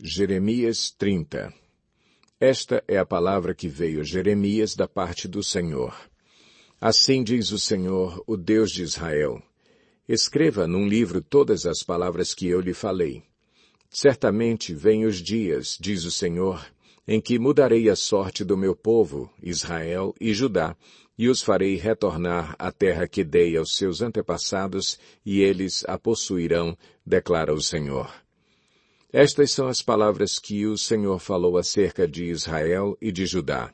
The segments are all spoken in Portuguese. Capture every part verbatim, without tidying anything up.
Jeremias trinta. Esta é a palavra que veio a Jeremias da parte do Senhor. Assim diz o Senhor, o Deus de Israel: escreva num livro todas as palavras que eu lhe falei. Certamente vêm os dias, diz o Senhor, em que mudarei a sorte do meu povo, Israel e Judá, e os farei retornar à terra que dei aos seus antepassados, e eles a possuirão, declara o Senhor. Estas são as palavras que o Senhor falou acerca de Israel e de Judá.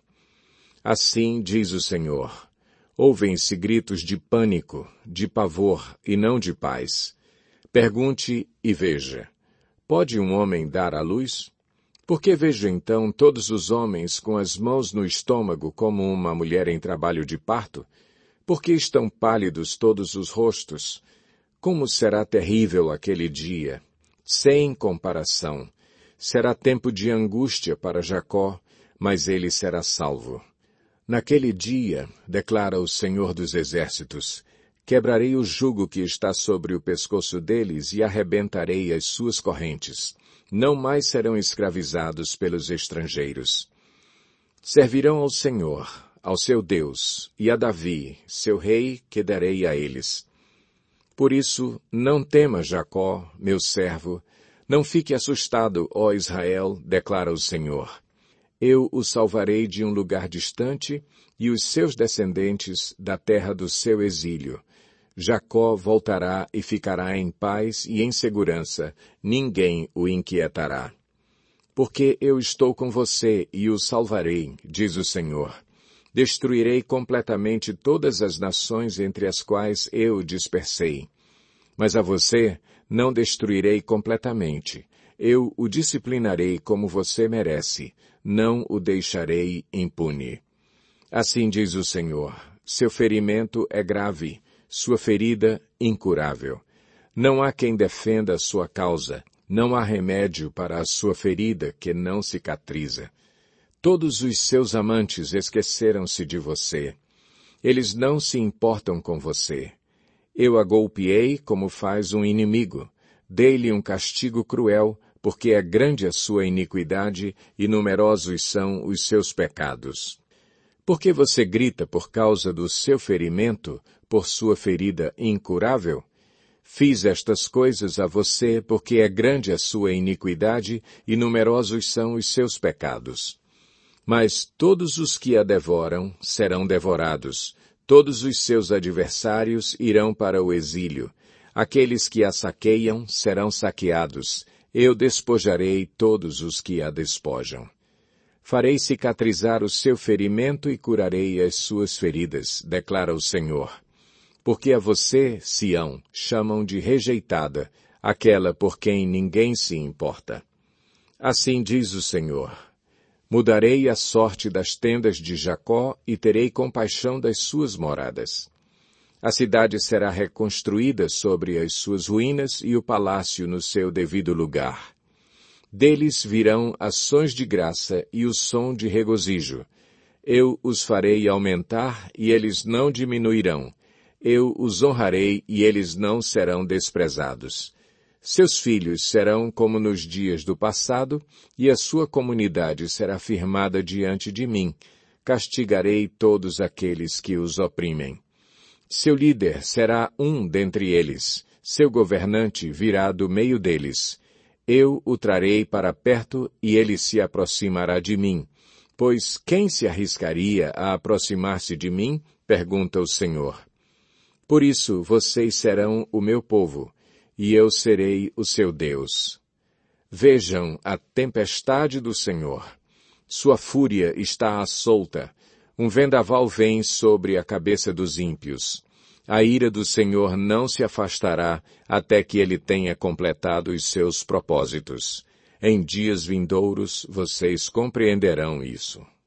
Assim diz o Senhor: ouvem-se gritos de pânico, de pavor e não de paz. Pergunte e veja: pode um homem dar à luz? Por que vejo então todos os homens com as mãos no estômago como uma mulher em trabalho de parto? Por que estão pálidos todos os rostos? Como será terrível aquele dia! Sem comparação. Será tempo de angústia para Jacó, mas ele será salvo. Naquele dia, declara o Senhor dos Exércitos, quebrarei o jugo que está sobre o pescoço deles e arrebentarei as suas correntes. Não mais serão escravizados pelos estrangeiros. Servirão ao Senhor, ao seu Deus, e a Davi, seu rei, que darei a eles. Por isso, não tema, Jacó, meu servo, não fique assustado, ó Israel, declara o Senhor. Eu o salvarei de um lugar distante e os seus descendentes da terra do seu exílio. Jacó voltará e ficará em paz e em segurança, ninguém o inquietará. Porque eu estou com você e o salvarei, diz o Senhor. Destruirei completamente todas as nações entre as quais eu o dispersei. Mas a você não destruirei completamente. Eu o disciplinarei como você merece. Não o deixarei impune. Assim diz o Senhor: seu ferimento é grave, sua ferida incurável. Não há quem defenda a sua causa. Não há remédio para a sua ferida que não cicatriza. Todos os seus amantes esqueceram-se de você. Eles não se importam com você. Eu a golpeei como faz um inimigo. Dei-lhe um castigo cruel, porque é grande a sua iniquidade e numerosos são os seus pecados. Por que você grita por causa do seu ferimento, por sua ferida incurável? Fiz estas coisas a você porque é grande a sua iniquidade e numerosos são os seus pecados. Mas todos os que a devoram serão devorados, todos os seus adversários irão para o exílio. Aqueles que a saqueiam serão saqueados. Eu despojarei todos os que a despojam. Farei cicatrizar o seu ferimento e curarei as suas feridas, declara o Senhor. Porque a você, Sião, chamam de rejeitada, aquela por quem ninguém se importa. Assim diz o Senhor: mudarei a sorte das tendas de Jacó e terei compaixão das suas moradas. A cidade será reconstruída sobre as suas ruínas e o palácio no seu devido lugar. Deles virão ações de graça e o som de regozijo. Eu os farei aumentar e eles não diminuirão. Eu os honrarei e eles não serão desprezados. Seus filhos serão como nos dias do passado, e a sua comunidade será firmada diante de mim. Castigarei todos aqueles que os oprimem. Seu líder será um dentre eles. Seu governante virá do meio deles. Eu o trarei para perto e ele se aproximará de mim. Pois quem se arriscaria a aproximar-se de mim? Pergunta o Senhor. Por isso vocês serão o meu povo, e eu serei o seu Deus. Vejam a tempestade do Senhor. Sua fúria está à solta. Um vendaval vem sobre a cabeça dos ímpios. A ira do Senhor não se afastará até que ele tenha completado os seus propósitos. Em dias vindouros vocês compreenderão isso.